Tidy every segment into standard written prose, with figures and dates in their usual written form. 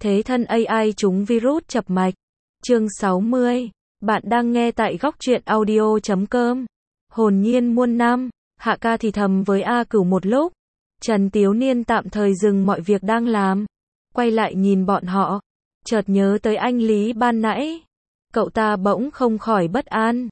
Thế thân AI trúng virus chập mạch. Chương 60. Bạn đang nghe tại góc truyện audio.com. Hồn nhiên muôn năm. Hạ ca thì thầm với A Cửu một lúc. Trần Tiếu Niên tạm thời dừng mọi việc đang làm. Quay lại nhìn bọn họ. Chợt nhớ tới anh Lý ban nãy. Cậu ta bỗng không khỏi bất an.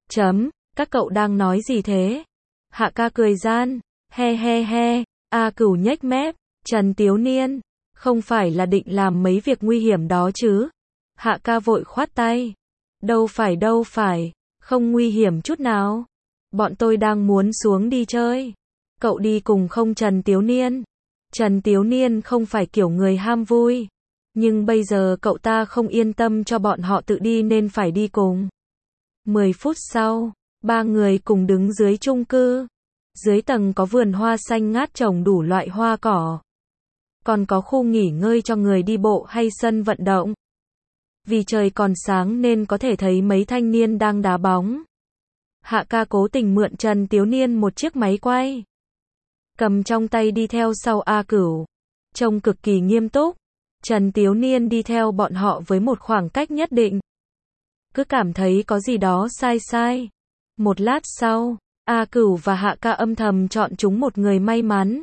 Các cậu đang nói gì thế? Hạ ca cười gian. He. A Cửu nhếch mép. Trần Tiếu Niên. Không phải là định làm mấy việc nguy hiểm đó chứ? Hạ ca vội khoát tay. Đâu phải. Không nguy hiểm chút nào. Bọn tôi đang muốn xuống đi chơi. Cậu đi cùng không Trần Tiếu Niên? Trần Tiếu Niên không phải kiểu người ham vui. Nhưng bây giờ cậu ta không yên tâm cho bọn họ tự đi nên phải đi cùng. 10 phút sau, ba người cùng đứng dưới chung cư. Dưới tầng có vườn hoa xanh ngát trồng đủ loại hoa cỏ. Còn có khu nghỉ ngơi cho người đi bộ hay sân vận động. Vì trời còn sáng nên có thể thấy mấy thanh niên đang đá bóng. Hạ ca cố tình mượn Trần Tiếu Niên một chiếc máy quay. Cầm trong tay đi theo sau A Cửu. Trông cực kỳ nghiêm túc. Trần Tiếu Niên đi theo bọn họ với một khoảng cách nhất định. Cứ cảm thấy có gì đó sai. Một lát sau, A Cửu và Hạ ca âm thầm chọn chúng một người may mắn.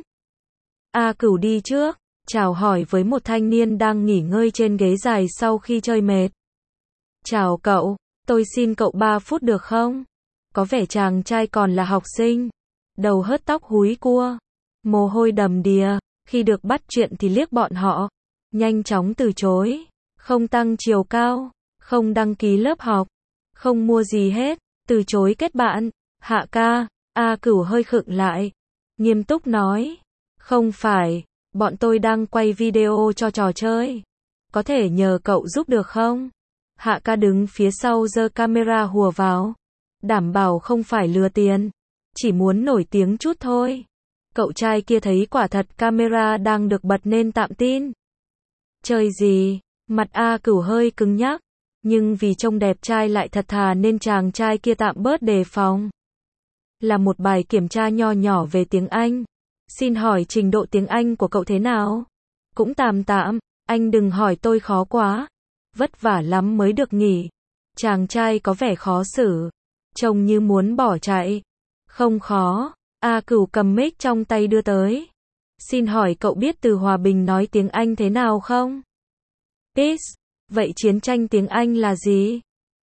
A Cửu đi trước, chào hỏi với một thanh niên đang nghỉ ngơi trên ghế dài sau khi chơi mệt. Chào cậu, tôi xin cậu 3 phút được không? Có vẻ chàng trai còn là học sinh. Đầu hớt tóc húi cua. Mồ hôi đầm đìa. Khi được bắt chuyện thì liếc bọn họ. Nhanh chóng từ chối. Không tăng chiều cao. Không đăng ký lớp học. Không mua gì hết. Từ chối kết bạn. Hạ ca. A Cửu hơi khựng lại. Nghiêm túc nói. Không phải. Bọn tôi đang quay video cho trò chơi. Có thể nhờ cậu giúp được không? Hạ ca đứng phía sau giơ camera hùa vào. Đảm bảo không phải lừa tiền. Chỉ muốn nổi tiếng chút thôi. Cậu trai kia thấy quả thật camera đang được bật nên tạm tin. Chơi gì? Mặt A Cửu hơi cứng nhắc. Nhưng vì trông đẹp trai lại thật thà nên chàng trai kia tạm bớt đề phòng. Là một bài kiểm tra nho nhỏ về tiếng Anh. Xin hỏi trình độ tiếng Anh của cậu thế nào? Cũng tạm, anh đừng hỏi tôi khó quá. Vất vả lắm mới được nghỉ. Chàng trai có vẻ khó xử. Trông như muốn bỏ chạy. Không khó. A Cửu cầm mic trong tay đưa tới. Xin hỏi cậu biết từ hòa bình nói tiếng Anh thế nào không? Peace. Vậy chiến tranh tiếng Anh là gì?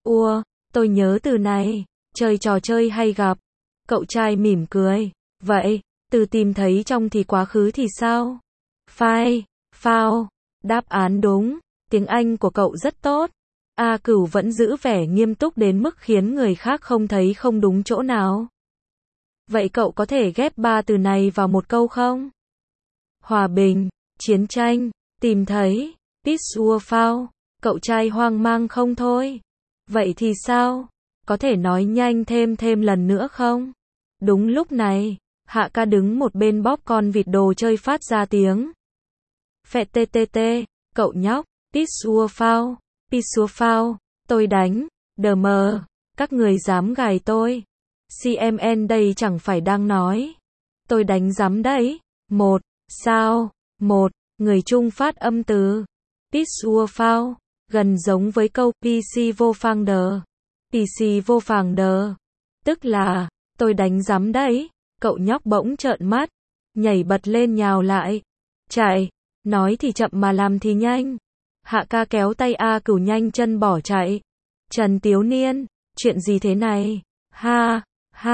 Tôi nhớ từ này. Chơi trò chơi hay gặp. Cậu trai mỉm cười. Vậy, từ tìm thấy trong thì quá khứ thì sao? Phao. Đáp án đúng. Tiếng Anh của cậu rất tốt. A Cửu vẫn giữ vẻ nghiêm túc đến mức khiến người khác không thấy không đúng chỗ nào. Vậy cậu có thể ghép 3 từ này vào một câu không? Hòa bình, chiến tranh, tìm thấy, peace phao. Cậu trai hoang mang không thôi. Vậy thì sao? Có thể nói nhanh thêm lần nữa không? Đúng lúc này, Hạ ca đứng một bên bóp con vịt đồ chơi phát ra tiếng. Phẹt tê, cậu nhóc, peace phao, tôi đánh, các người dám gài tôi. CMN đây chẳng phải đang nói. Tôi đánh dám đấy. Người Trung phát âm từ. Peace phao, gần giống với câu PC vô phang đờ. Tức là, tôi đánh dám đấy. Cậu nhóc bỗng trợn mắt. Nhảy bật lên nhào lại. Chạy. Nói thì chậm mà làm thì nhanh. Hạ ca kéo tay A Cửu nhanh chân bỏ chạy. Trần Tiếu Niên, chuyện gì thế này? Ha.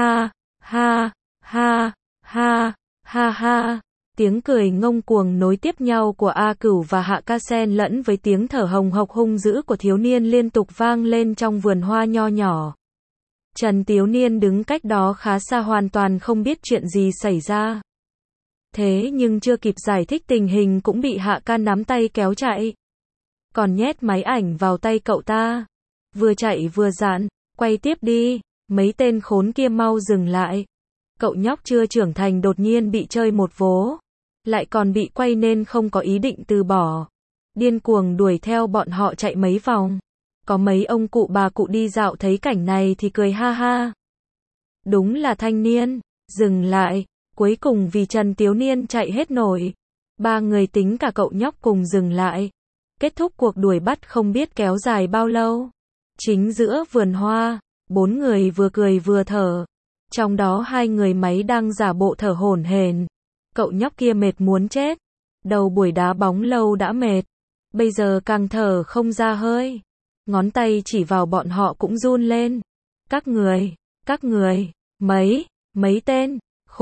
Tiếng cười ngông cuồng nối tiếp nhau của A Cửu và Hạ ca xen lẫn với tiếng thở hồng hộc hung dữ của thiếu niên liên tục vang lên trong vườn hoa nho nhỏ. Trần Tiếu Niên đứng cách đó khá xa hoàn toàn không biết chuyện gì xảy ra. Thế nhưng chưa kịp giải thích tình hình cũng bị Hạ ca nắm tay kéo chạy. Còn nhét máy ảnh vào tay cậu ta. Vừa chạy vừa dặn, quay tiếp đi, mấy tên khốn kia mau dừng lại. Cậu nhóc chưa trưởng thành đột nhiên bị chơi một vố. Lại còn bị quay nên không có ý định từ bỏ. Điên cuồng đuổi theo bọn họ chạy mấy vòng. Có mấy ông cụ bà cụ đi dạo thấy cảnh này thì cười ha. Đúng là thanh niên. Dừng lại. Cuối cùng vì Trần Tiếu Niên chạy hết nổi. 3 người tính cả cậu nhóc cùng dừng lại. Kết thúc cuộc đuổi bắt không biết kéo dài bao lâu. Chính giữa vườn hoa, 4 người vừa cười vừa thở. Trong đó 2 người máy đang giả bộ thở hổn hển. Cậu nhóc kia mệt muốn chết. Đầu buổi đá bóng lâu đã mệt. Bây giờ càng thở không ra hơi. Ngón tay chỉ vào bọn họ cũng run lên. Các người, mấy tên,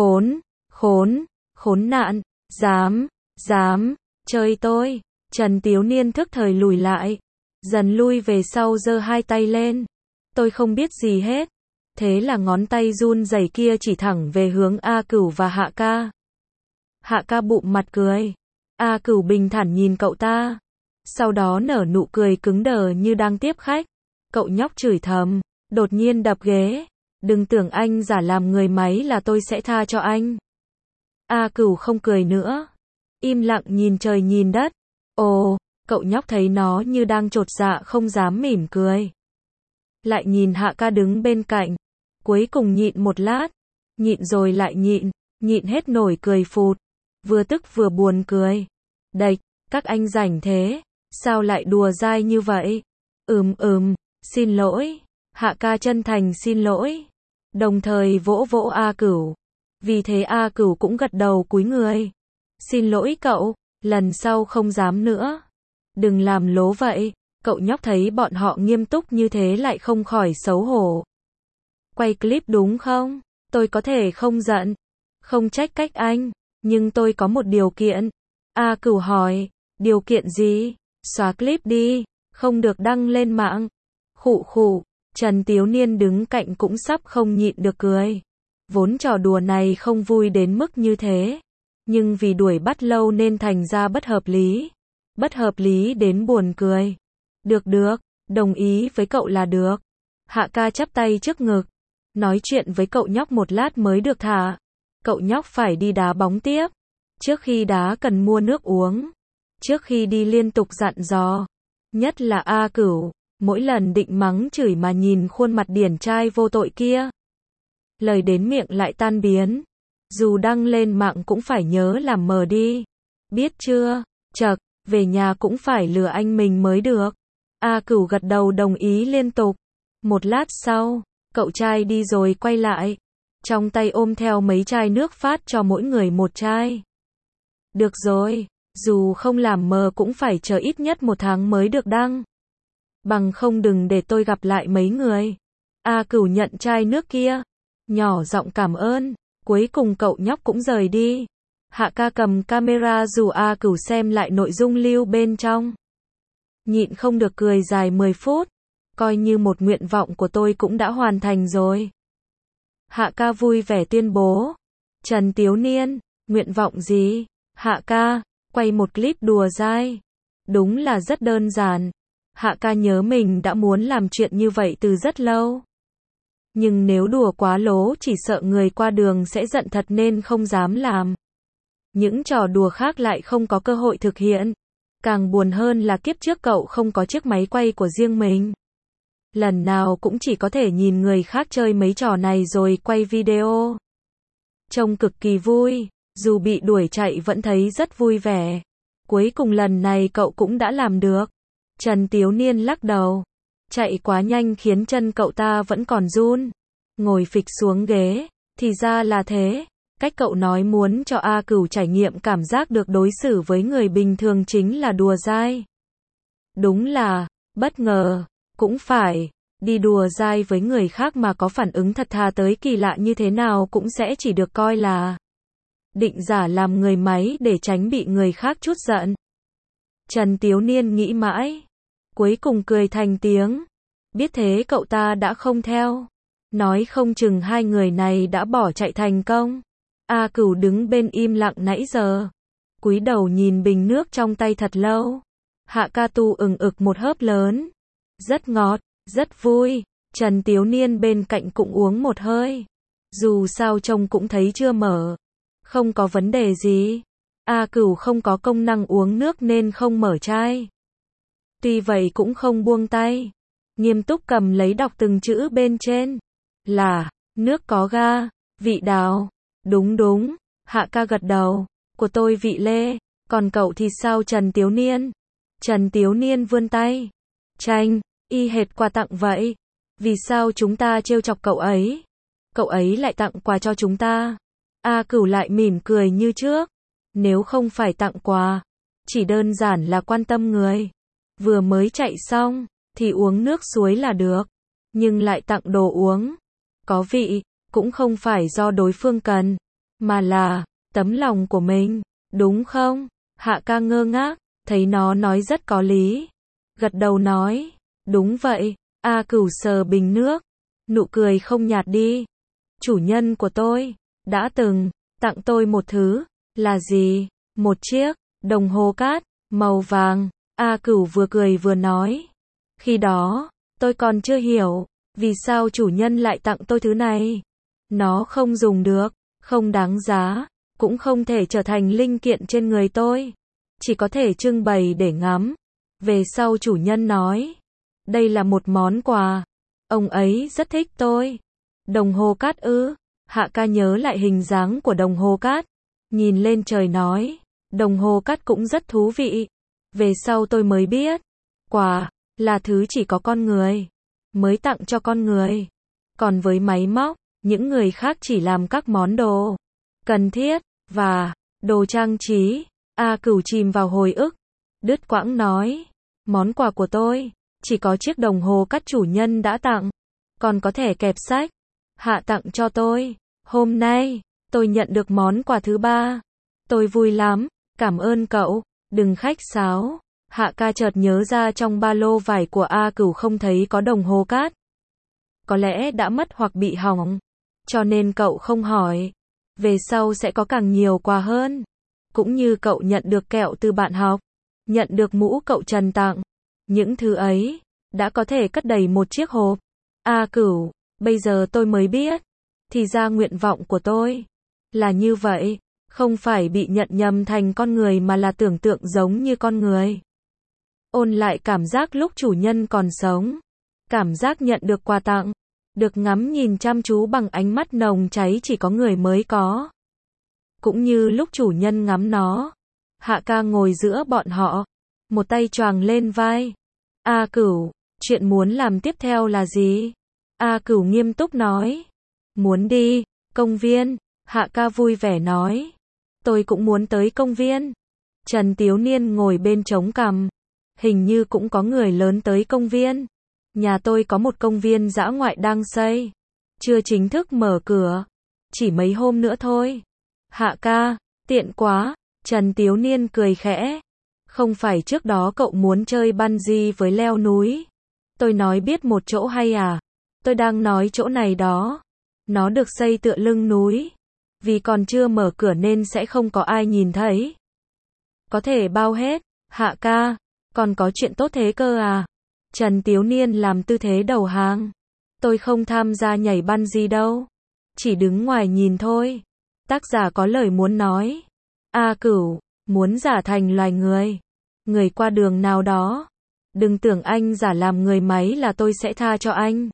khốn nạn, dám, chơi tôi. Trần Tiếu Niên thức thời lùi lại. Dần lui về sau giơ 2 tay lên. Tôi không biết gì hết. Thế là ngón tay run rẩy kia chỉ thẳng về hướng A Cửu và Hạ Ca. Hạ Ca bụng mặt cười. A Cửu bình thản nhìn cậu ta. Sau đó nở nụ cười cứng đờ như đang tiếp khách. Cậu nhóc chửi thầm, đột nhiên đập ghế. Đừng tưởng anh giả làm người máy là tôi sẽ tha cho anh. A Cửu không cười nữa. Im lặng nhìn trời nhìn đất. Ồ, cậu nhóc thấy nó như đang chột dạ không dám mỉm cười. Lại nhìn Hạ Ca đứng bên cạnh. Cuối cùng nhịn một lát. Nhịn rồi lại nhịn hết nổi cười phụt. Vừa tức vừa buồn cười. Đệch, các anh rảnh thế. Sao lại đùa dai như vậy? Xin lỗi. Hạ Ca chân thành xin lỗi. Đồng thời vỗ vỗ A Cửu. Vì thế A Cửu cũng gật đầu cúi người. Xin lỗi cậu, lần sau không dám nữa. Đừng làm lố vậy. Cậu nhóc thấy bọn họ nghiêm túc như thế lại không khỏi xấu hổ. Quay clip đúng không? Tôi có thể không giận. Không trách cách anh. Nhưng tôi có một điều kiện. A Cửu hỏi. Điều kiện gì? Xóa clip đi. Không được đăng lên mạng. Khụ. Trần Tiếu Niên đứng cạnh cũng sắp không nhịn được cười. Vốn trò đùa này không vui đến mức như thế. Nhưng vì đuổi bắt lâu nên thành ra bất hợp lý. Bất hợp lý đến buồn cười. Được, đồng ý với cậu là được. Hạ Ca chắp tay trước ngực. Nói chuyện với cậu nhóc một lát mới được thả. Cậu nhóc phải đi đá bóng tiếp. Trước khi đá cần mua nước uống. Trước khi đi liên tục dặn dò. Nhất là A Cửu. Mỗi lần định mắng chửi mà nhìn khuôn mặt điển trai vô tội kia. Lời đến miệng lại tan biến. Dù đăng lên mạng cũng phải nhớ làm mờ đi. Biết chưa? Chậc, về nhà cũng phải lừa anh mình mới được. A Cửu gật đầu đồng ý liên tục. Một lát sau, cậu trai đi rồi quay lại. Trong tay ôm theo mấy chai nước phát cho mỗi người một chai. Được rồi, dù không làm mờ cũng phải chờ ít nhất 1 tháng mới được đăng. Bằng không đừng để tôi gặp lại mấy người. A Cửu nhận chai nước kia. Nhỏ giọng cảm ơn. Cuối cùng cậu nhóc cũng rời đi. Hạ Ca cầm camera dù A Cửu xem lại nội dung lưu bên trong. Nhịn không được cười dài 10 phút. Coi như một nguyện vọng của tôi cũng đã hoàn thành rồi. Hạ Ca vui vẻ tuyên bố. Trần Tiếu Niên, nguyện vọng gì? Hạ Ca, quay một clip đùa dai. Đúng là rất đơn giản. Hạ Ca nhớ mình đã muốn làm chuyện như vậy từ rất lâu. Nhưng nếu đùa quá lố chỉ sợ người qua đường sẽ giận thật nên không dám làm. Những trò đùa khác lại không có cơ hội thực hiện. Càng buồn hơn là kiếp trước cậu không có chiếc máy quay của riêng mình. Lần nào cũng chỉ có thể nhìn người khác chơi mấy trò này rồi quay video. Trông cực kỳ vui, dù bị đuổi chạy vẫn thấy rất vui vẻ. Cuối cùng lần này cậu cũng đã làm được. Trần Tiếu Niên lắc đầu. Chạy quá nhanh khiến chân cậu ta vẫn còn run. Ngồi phịch xuống ghế. Thì ra là thế. Cách cậu nói muốn cho A Cửu trải nghiệm cảm giác được đối xử với người bình thường chính là đùa dai. Đúng là, bất ngờ, cũng phải, đi đùa dai với người khác mà có phản ứng thật thà tới kỳ lạ như thế nào cũng sẽ chỉ được coi là định giả làm người máy để tránh bị người khác trút giận. Trần Tiếu Niên nghĩ mãi. Cuối cùng cười thành tiếng. Biết thế cậu ta đã không theo. Nói không chừng 2 người này đã bỏ chạy thành công. A Cửu đứng bên im lặng nãy giờ. Cúi đầu nhìn bình nước trong tay thật lâu. Hạ Ca tu ừng ực một hớp lớn. Rất ngọt, rất vui. Trần Tiếu Niên bên cạnh cũng uống một hơi. Dù sao trông cũng thấy chưa mở. Không có vấn đề gì. A Cửu không có công năng uống nước nên không mở chai. Tuy vậy cũng không buông tay. Nghiêm túc cầm lấy đọc từng chữ bên trên. Là, nước có ga, vị đào. Đúng, Hạ Ca gật đầu. Của tôi vị lê. Còn cậu thì sao Trần Tiếu Niên? Trần Tiếu Niên vươn tay. Tranh, y hệt quà tặng vậy. Vì sao chúng ta trêu chọc cậu ấy? Cậu ấy lại tặng quà cho chúng ta. A Cửu lại mỉm cười như trước. Nếu không phải tặng quà, chỉ đơn giản là quan tâm người. Vừa mới chạy xong, thì uống nước suối là được. Nhưng lại tặng đồ uống. Có vị, cũng không phải do đối phương cần, mà là tấm lòng của mình, đúng không? Hạ ca ngơ ngác, thấy nó nói rất có lý. Gật đầu nói, đúng vậy. A Cửu sờ bình nước, nụ cười không nhạt đi. Chủ nhân của tôi đã từng tặng tôi một thứ, là gì? Một chiếc đồng hồ cát màu vàng. A Cửu vừa cười vừa nói, khi đó tôi còn chưa hiểu vì sao chủ nhân lại tặng tôi thứ này. Nó không dùng được, không đáng giá, cũng không thể trở thành linh kiện trên người tôi, chỉ có thể trưng bày để ngắm. Về sau chủ nhân nói, đây là một món quà, ông ấy rất thích tôi. Đồng hồ cát ư? Hạ ca nhớ lại hình dáng của đồng hồ cát, nhìn lên trời nói, đồng hồ cát cũng rất thú vị. Về sau tôi mới biết, quà là thứ chỉ có con người mới tặng cho con người. Còn với máy móc, những người khác chỉ làm các món đồ cần thiết và đồ trang trí. A Cửu chìm vào hồi ức, đứt quãng nói, món quà của tôi chỉ có chiếc đồng hồ cát chủ nhân đã tặng, còn có thẻ kẹp sách Hạ tặng cho tôi. Hôm nay tôi nhận được món quà thứ ba, tôi vui lắm, cảm ơn cậu, đừng khách sáo. Hạ ca chợt nhớ ra trong ba lô vải của A Cửu không thấy có đồng hồ cát. Có lẽ đã mất hoặc bị hỏng, cho nên cậu không hỏi. Về sau sẽ có càng nhiều quà hơn. Cũng như cậu nhận được kẹo từ bạn học, nhận được mũ cậu Trần tặng. Những thứ ấy đã có thể cất đầy một chiếc hộp. A Cửu, bây giờ tôi mới biết, thì ra nguyện vọng của tôi là như vậy, không phải bị nhận nhầm thành con người mà là tưởng tượng giống như con người. Ôn lại cảm giác lúc chủ nhân còn sống, cảm giác nhận được quà tặng, được ngắm nhìn chăm chú bằng ánh mắt nồng cháy chỉ có người mới có. Cũng như lúc chủ nhân ngắm nó. Hạ ca ngồi giữa bọn họ, một tay choàng lên vai. A Cửu, chuyện muốn làm tiếp theo là gì? A Cửu nghiêm túc nói, muốn đi công viên. Hạ ca vui vẻ nói, tôi cũng muốn tới công viên. Trần Tiếu Niên ngồi bên trống cằm, hình như cũng có người lớn tới công viên. Nhà tôi có một công viên dã ngoại đang xây, chưa chính thức mở cửa, chỉ mấy hôm nữa thôi. Hạ ca, tiện quá. Trần Tiếu Niên cười khẽ, không phải trước đó cậu muốn chơi bungee với leo núi? Tôi nói biết một chỗ hay à? Tôi đang nói chỗ này đó. Nó được xây tựa lưng núi, vì còn chưa mở cửa nên sẽ không có ai nhìn thấy. Có thể bao hết. Hạ ca, còn có chuyện tốt thế cơ à? Trần Tiếu Niên làm tư thế đầu hàng. Tôi không tham gia nhảy bungee đâu, chỉ đứng ngoài nhìn thôi. Tác giả có lời muốn nói. A Cửu, muốn giả thành loài người, người qua đường nào đó. Đừng tưởng anh giả làm người máy là tôi sẽ tha cho anh.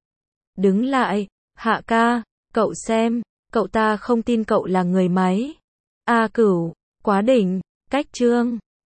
Đứng lại. Hạ ca, cậu xem, cậu ta không tin cậu là người máy. A Cửu, quá đỉnh, cách chương.